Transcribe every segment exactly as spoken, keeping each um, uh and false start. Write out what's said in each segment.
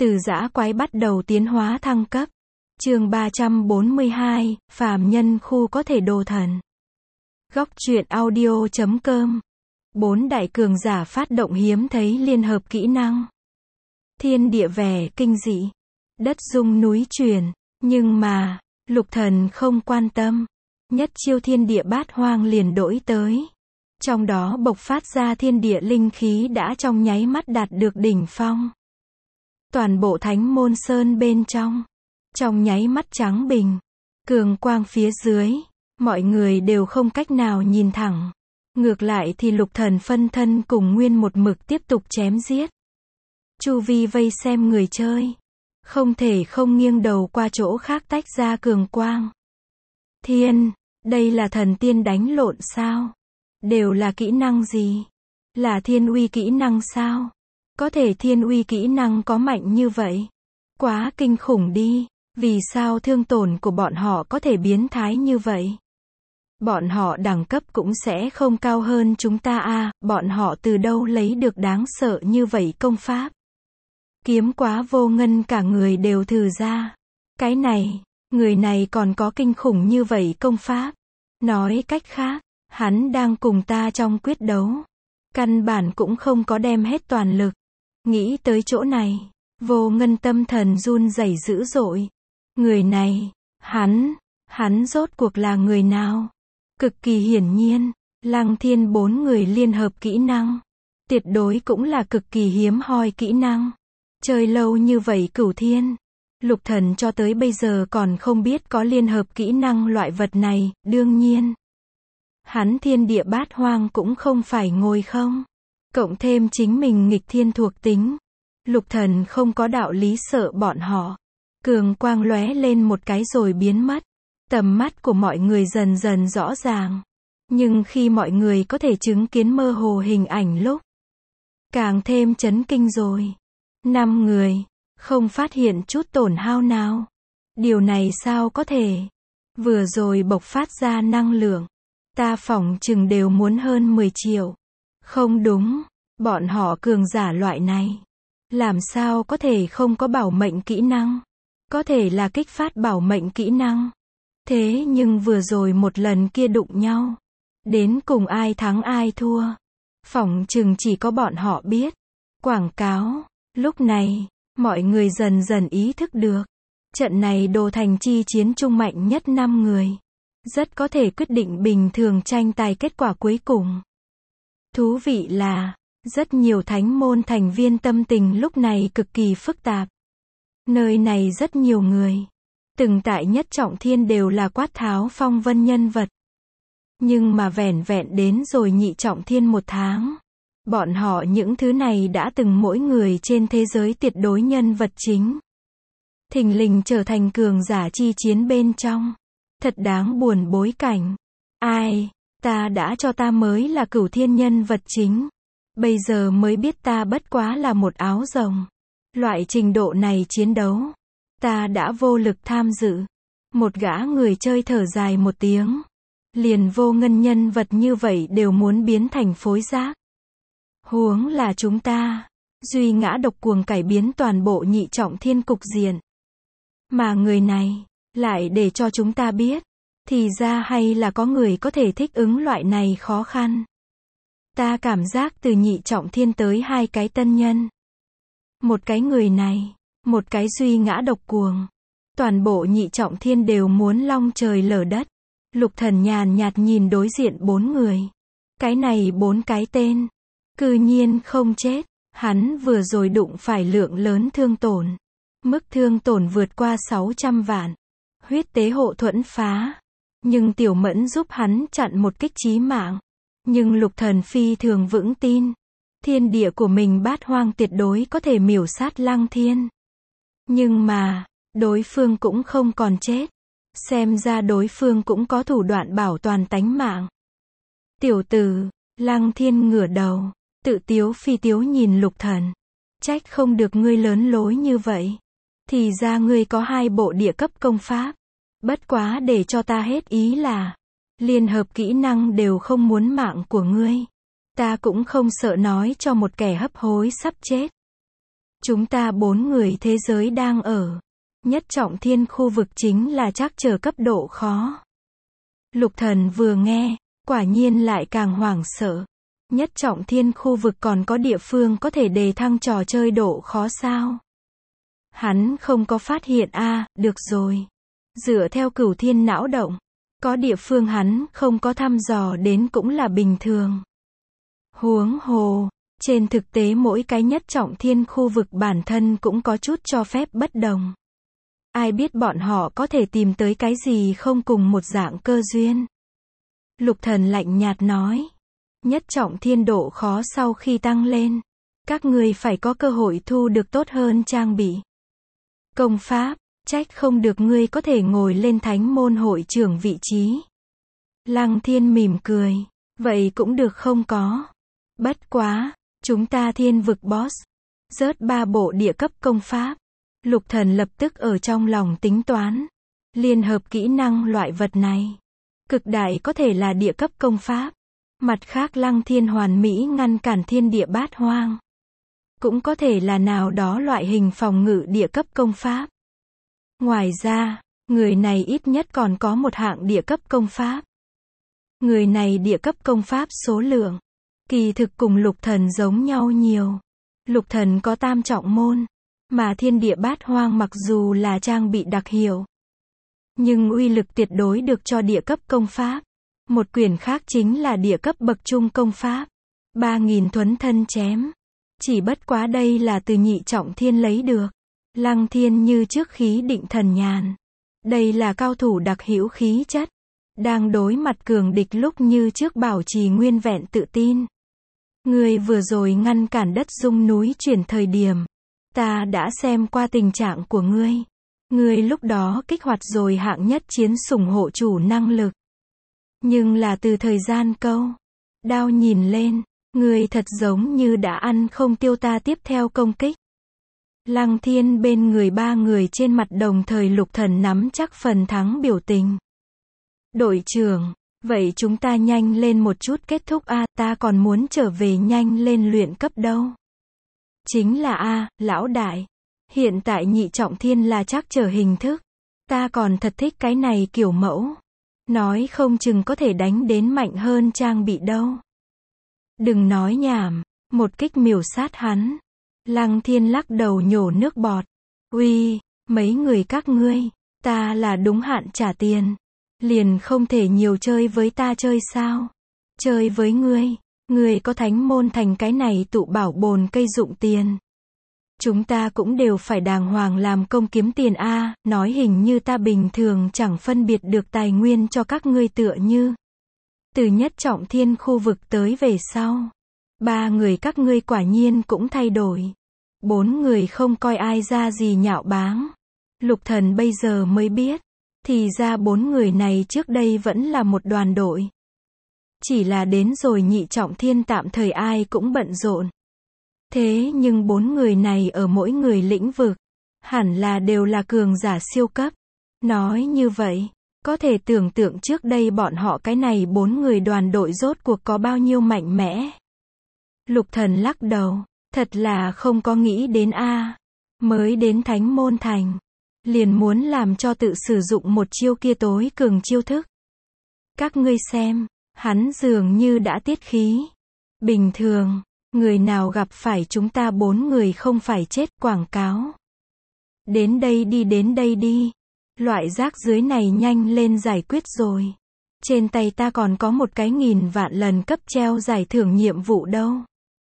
Từ dã quái bắt đầu tiến hóa thăng cấp. Chương ba trăm bốn mươi hai, phàm nhân khu có thể đồ thần. Góc truyện audio chấm com. Bốn đại cường giả phát động hiếm thấy liên hợp kỹ năng. Thiên địa vẻ kinh dị, đất rung núi chuyển, nhưng mà, Lục Thần không quan tâm. Nhất chiêu thiên địa bát hoang liền đổi tới. Trong đó bộc phát ra thiên địa linh khí đã trong nháy mắt đạt được đỉnh phong. Toàn bộ thánh môn sơn bên trong, trong nháy mắt trắng bình, cường quang phía dưới, mọi người đều không cách nào nhìn thẳng. Ngược lại thì Lục Thần phân thân cùng Nguyên một mực tiếp tục chém giết. Chu vi vây xem người chơi, không thể không nghiêng đầu qua chỗ khác tách ra cường quang. Thiên, đây là thần tiên đánh lộn sao? Đều là kỹ năng gì? Là thiên uy kỹ năng sao? Có thể thiên uy kỹ năng có mạnh như vậy? Quá kinh khủng đi, vì sao thương tổn của bọn họ có thể biến thái như vậy? Bọn họ đẳng cấp cũng sẽ không cao hơn chúng ta à, bọn họ từ đâu lấy được đáng sợ như vậy công pháp? Kiếm quá vô ngân cả người đều thừ ra. Cái này, người này còn có kinh khủng như vậy công pháp. Nói cách khác, hắn đang cùng ta trong quyết đấu. Căn bản cũng không có đem hết toàn lực. Nghĩ tới chỗ này, vô ngân tâm thần run rẩy dữ dội. Người này, hắn, hắn rốt cuộc là người nào? Cực kỳ hiển nhiên, Lăng Thiên bốn người liên hợp kỹ năng. Tuyệt đối cũng là cực kỳ hiếm hoi kỹ năng. Chơi lâu như vậy Cửu Thiên, Lục Thần cho tới bây giờ còn không biết có liên hợp kỹ năng loại vật này, đương nhiên. Hắn thiên địa bát hoang cũng không phải ngồi không. Cộng thêm chính mình nghịch thiên thuộc tính. Lục Thần không có đạo lý sợ bọn họ. Cường quang lóe lên một cái rồi biến mất. Tầm mắt của mọi người dần dần rõ ràng. Nhưng khi mọi người có thể chứng kiến mơ hồ hình ảnh lúc, càng thêm chấn kinh rồi. Năm người, không phát hiện chút tổn hao nào. Điều này sao có thể? Vừa rồi bộc phát ra năng lượng. Ta phỏng chừng đều muốn hơn mười triệu. Không đúng, bọn họ cường giả loại này. Làm sao có thể không có bảo mệnh kỹ năng? Có thể là kích phát bảo mệnh kỹ năng. Thế nhưng vừa rồi một lần kia đụng nhau. Đến cùng ai thắng ai thua. Phỏng chừng chỉ có bọn họ biết. Quảng cáo. Lúc này, mọi người dần dần ý thức được. Trận này đồ thành chi chiến trung mạnh nhất năm người. Rất có thể quyết định bình thường tranh tài kết quả cuối cùng. Thú vị là, rất nhiều thánh môn thành viên tâm tình lúc này cực kỳ phức tạp. Nơi này rất nhiều người. Từng tại nhất trọng thiên đều là quát tháo phong vân nhân vật. Nhưng mà vẻn vẹn đến rồi nhị trọng thiên một tháng. Bọn họ những thứ này đã từng mỗi người trên thế giới tuyệt đối nhân vật chính. Thình lình trở thành cường giả chi chiến bên trong. Thật đáng buồn bối cảnh. Ai, ta đã cho ta mới là Cửu Thiên nhân vật chính. Bây giờ mới biết ta bất quá là một áo rồng. Loại trình độ này chiến đấu. Ta đã vô lực tham dự. Một gã người chơi thở dài một tiếng. Liền vô ngân nhân vật như vậy đều muốn biến thành phối giác. Huống là chúng ta. Duy ngã độc cuồng cải biến toàn bộ nhị trọng thiên cục diện. Mà người này, lại để cho chúng ta biết. Thì ra hay là có người có thể thích ứng loại này khó khăn. Ta cảm giác từ nhị trọng thiên tới hai cái tân nhân. Một cái người này, một cái duy ngã độc cuồng. Toàn bộ nhị trọng thiên đều muốn long trời lở đất. Lục Thần nhàn nhạt nhìn đối diện bốn người. Cái này bốn cái tên. Cư nhiên không chết. Hắn vừa rồi đụng phải lượng lớn thương tổn. Mức thương tổn vượt qua sáu trăm vạn. Huyết tế hộ thuẫn phá. Nhưng Tiểu Mẫn giúp hắn chặn một kích chí mạng. Nhưng Lục Thần phi thường vững tin. Thiên địa của mình bát hoang tuyệt đối có thể miểu sát Lăng Thiên. Nhưng mà, đối phương cũng không còn chết. Xem ra đối phương cũng có thủ đoạn bảo toàn tánh mạng. Tiểu tử, Lăng Thiên ngửa đầu. Tự tiếu phi tiếu nhìn Lục Thần. Trách không được ngươi lớn lối như vậy. Thì ra ngươi có hai bộ địa cấp công pháp. Bất quá để cho ta hết ý là. Liên hợp kỹ năng đều không muốn mạng của ngươi. Ta cũng không sợ nói cho một kẻ hấp hối sắp chết. Chúng ta bốn người thế giới đang ở nhất trọng thiên khu vực chính là trắc trở cấp độ khó. Lục Thần vừa nghe, quả nhiên lại càng hoảng sợ. Nhất trọng thiên khu vực còn có địa phương có thể đề thăng trò chơi độ khó sao? Hắn không có phát hiện a, à, được rồi. Dựa theo cửu thiên não động, có địa phương hắn không có thăm dò đến cũng là bình thường. Huống hồ, trên thực tế mỗi cái nhất trọng thiên khu vực bản thân cũng có chút cho phép bất đồng. Ai biết bọn họ có thể tìm tới cái gì không cùng một dạng cơ duyên. Lục Thần lạnh nhạt nói. Nhất trọng thiên độ khó sau khi tăng lên, các người phải có cơ hội thu được tốt hơn trang bị. Công pháp, trách không được ngươi có thể ngồi lên thánh môn hội trưởng vị trí. Lăng Thiên mỉm cười. Vậy cũng được không có. Bất quá, chúng ta thiên vực boss. Rớt ba bộ địa cấp công pháp. Lục Thần lập tức ở trong lòng tính toán. Liên hợp kỹ năng loại vật này. Cực đại có thể là địa cấp công pháp. Mặt khác Lăng Thiên hoàn mỹ ngăn cản thiên địa bát hoang. Cũng có thể là nào đó loại hình phòng ngự địa cấp công pháp. Ngoài ra, người này ít nhất còn có một hạng địa cấp công pháp. Người này địa cấp công pháp số lượng, kỳ thực cùng Lục Thần giống nhau nhiều. Lục Thần có tam trọng môn, mà thiên địa bát hoang mặc dù là trang bị đặc hiệu, nhưng uy lực tuyệt đối được cho địa cấp công pháp. Một quyển khác chính là địa cấp bậc trung công pháp. ba nghìn thuấn thân chém. Chỉ bất quá đây là từ nhị trọng thiên lấy được. Lăng Thiên như trước khí định thần nhàn. Đây là cao thủ đặc hữu khí chất. Đang đối mặt cường địch lúc như trước bảo trì nguyên vẹn tự tin. Người vừa rồi ngăn cản đất rung núi chuyển thời điểm. Ta đã xem qua tình trạng của ngươi. Ngươi lúc đó kích hoạt rồi hạng nhất chiến sủng hộ chủ năng lực. Nhưng là từ thời gian câu. Đao nhìn lên, ngươi thật giống như đã ăn không tiêu ta tiếp theo công kích. Lăng Thiên bên người ba người trên mặt đồng thời Lục Thần nắm chắc phần thắng biểu tình. Đội trưởng, vậy chúng ta nhanh lên một chút kết thúc a, à, ta còn muốn trở về nhanh lên luyện cấp đâu. Chính là a, à, lão đại. Hiện tại nhị trọng thiên là chắc trở hình thức. Ta còn thật thích cái này kiểu mẫu. Nói không chừng có thể đánh đến mạnh hơn trang bị đâu. Đừng nói nhảm, một kích miểu sát hắn. Lăng Thiên lắc đầu nhổ nước bọt. Uy, mấy người các ngươi, ta là đúng hạn trả tiền. Liền không thể nhiều chơi với ta chơi sao? Chơi với ngươi, ngươi có thánh môn thành cái này tụ bảo bồn cây dụng tiền. Chúng ta cũng đều phải đàng hoàng làm công kiếm tiền a, à, nói hình như ta bình thường chẳng phân biệt được tài nguyên cho các ngươi tựa như. Từ nhất trọng thiên khu vực tới về sau. Ba người các ngươi quả nhiên cũng thay đổi. Bốn người không coi ai ra gì nhạo báng. Lục Thần bây giờ mới biết. Thì ra bốn người này trước đây vẫn là một đoàn đội. Chỉ là đến rồi nhị trọng thiên tạm thời ai cũng bận rộn. Thế nhưng bốn người này ở mỗi người lĩnh vực, hẳn là đều là cường giả siêu cấp. Nói như vậy, có thể tưởng tượng trước đây bọn họ cái này bốn người đoàn đội rốt cuộc có bao nhiêu mạnh mẽ. Lục Thần lắc đầu, thật là không có nghĩ đến a, à. Mới đến Thánh Môn Thành, liền muốn làm cho tự sử dụng một chiêu kia tối cường chiêu thức. Các ngươi xem, hắn dường như đã tiết khí. Bình thường, người nào gặp phải chúng ta bốn người không phải chết quảng cáo. Đến đây đi đến đây đi. Loại rác dưới này nhanh lên giải quyết rồi. Trên tay ta còn có một cái nghìn vạn lần cấp treo giải thưởng nhiệm vụ đâu.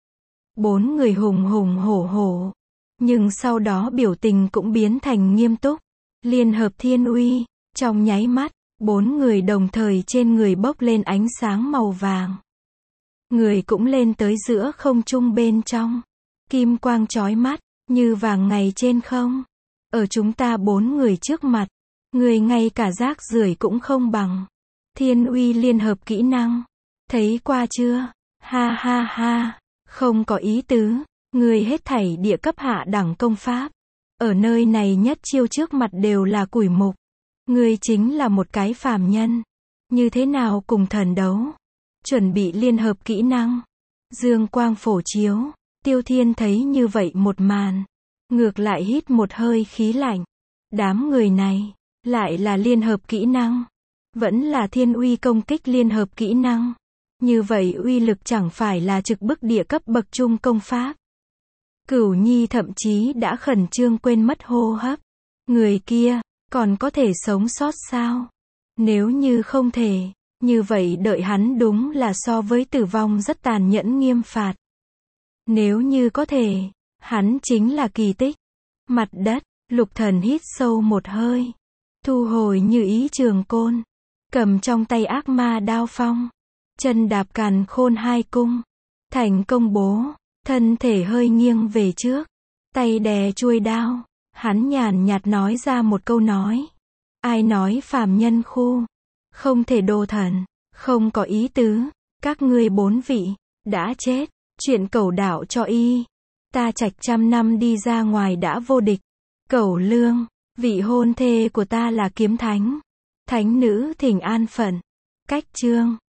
Bốn người hùng hùng hổ hổ. Nhưng sau đó biểu tình cũng biến thành nghiêm túc. Liên hợp thiên uy. Trong nháy mắt, bốn người đồng thời trên người bốc lên ánh sáng màu vàng. Người cũng lên tới giữa không trung bên trong. Kim quang chói mắt, như vàng ngày trên không. Ở chúng ta bốn người trước mặt. Người ngay cả rác rưởi cũng không bằng. Thiên uy liên hợp kỹ năng. Thấy qua chưa? Ha ha ha. Không có ý tứ. Người hết thảy địa cấp hạ đẳng công pháp. Ở nơi này nhất chiêu trước mặt đều là củi mục. Người chính là một cái phàm nhân. Như thế nào cùng thần đấu? Chuẩn bị liên hợp kỹ năng. Dương quang phổ chiếu. Tiêu Thiên thấy như vậy một màn. ngược lại hít một hơi khí lạnh. Đám người này, lại là liên hợp kỹ năng. Vẫn là thiên uy công kích liên hợp kỹ năng. Như vậy uy lực chẳng phải là trực bức địa cấp bậc trung công pháp. Cửu Nhi thậm chí đã khẩn trương quên mất hô hấp. Người kia, còn có thể sống sót sao? Nếu như không thể, như vậy đợi hắn đúng là so với tử vong rất tàn nhẫn nghiêm phạt. Nếu như có thể, hắn chính là kỳ tích. Mặt đất, Lục Thần hít sâu một hơi. Thu hồi như ý trường côn. Cầm trong tay ác ma đao phong. Chân đạp càn khôn hai cung. Thành công bố. Thân thể hơi nghiêng về trước. Tay đè chuôi đao. Hắn nhàn nhạt nói ra một câu nói. Ai nói phàm nhân khu không thể đồ thần, không có ý tứ. Các ngươi bốn vị, đã chết. Chuyện Cẩu đạo cho y. Ta Trạch trăm năm đi ra ngoài đã vô địch. Cẩu Lương, vị hôn thê của ta là kiếm thánh. Thánh nữ thỉnh an phận. Cách chương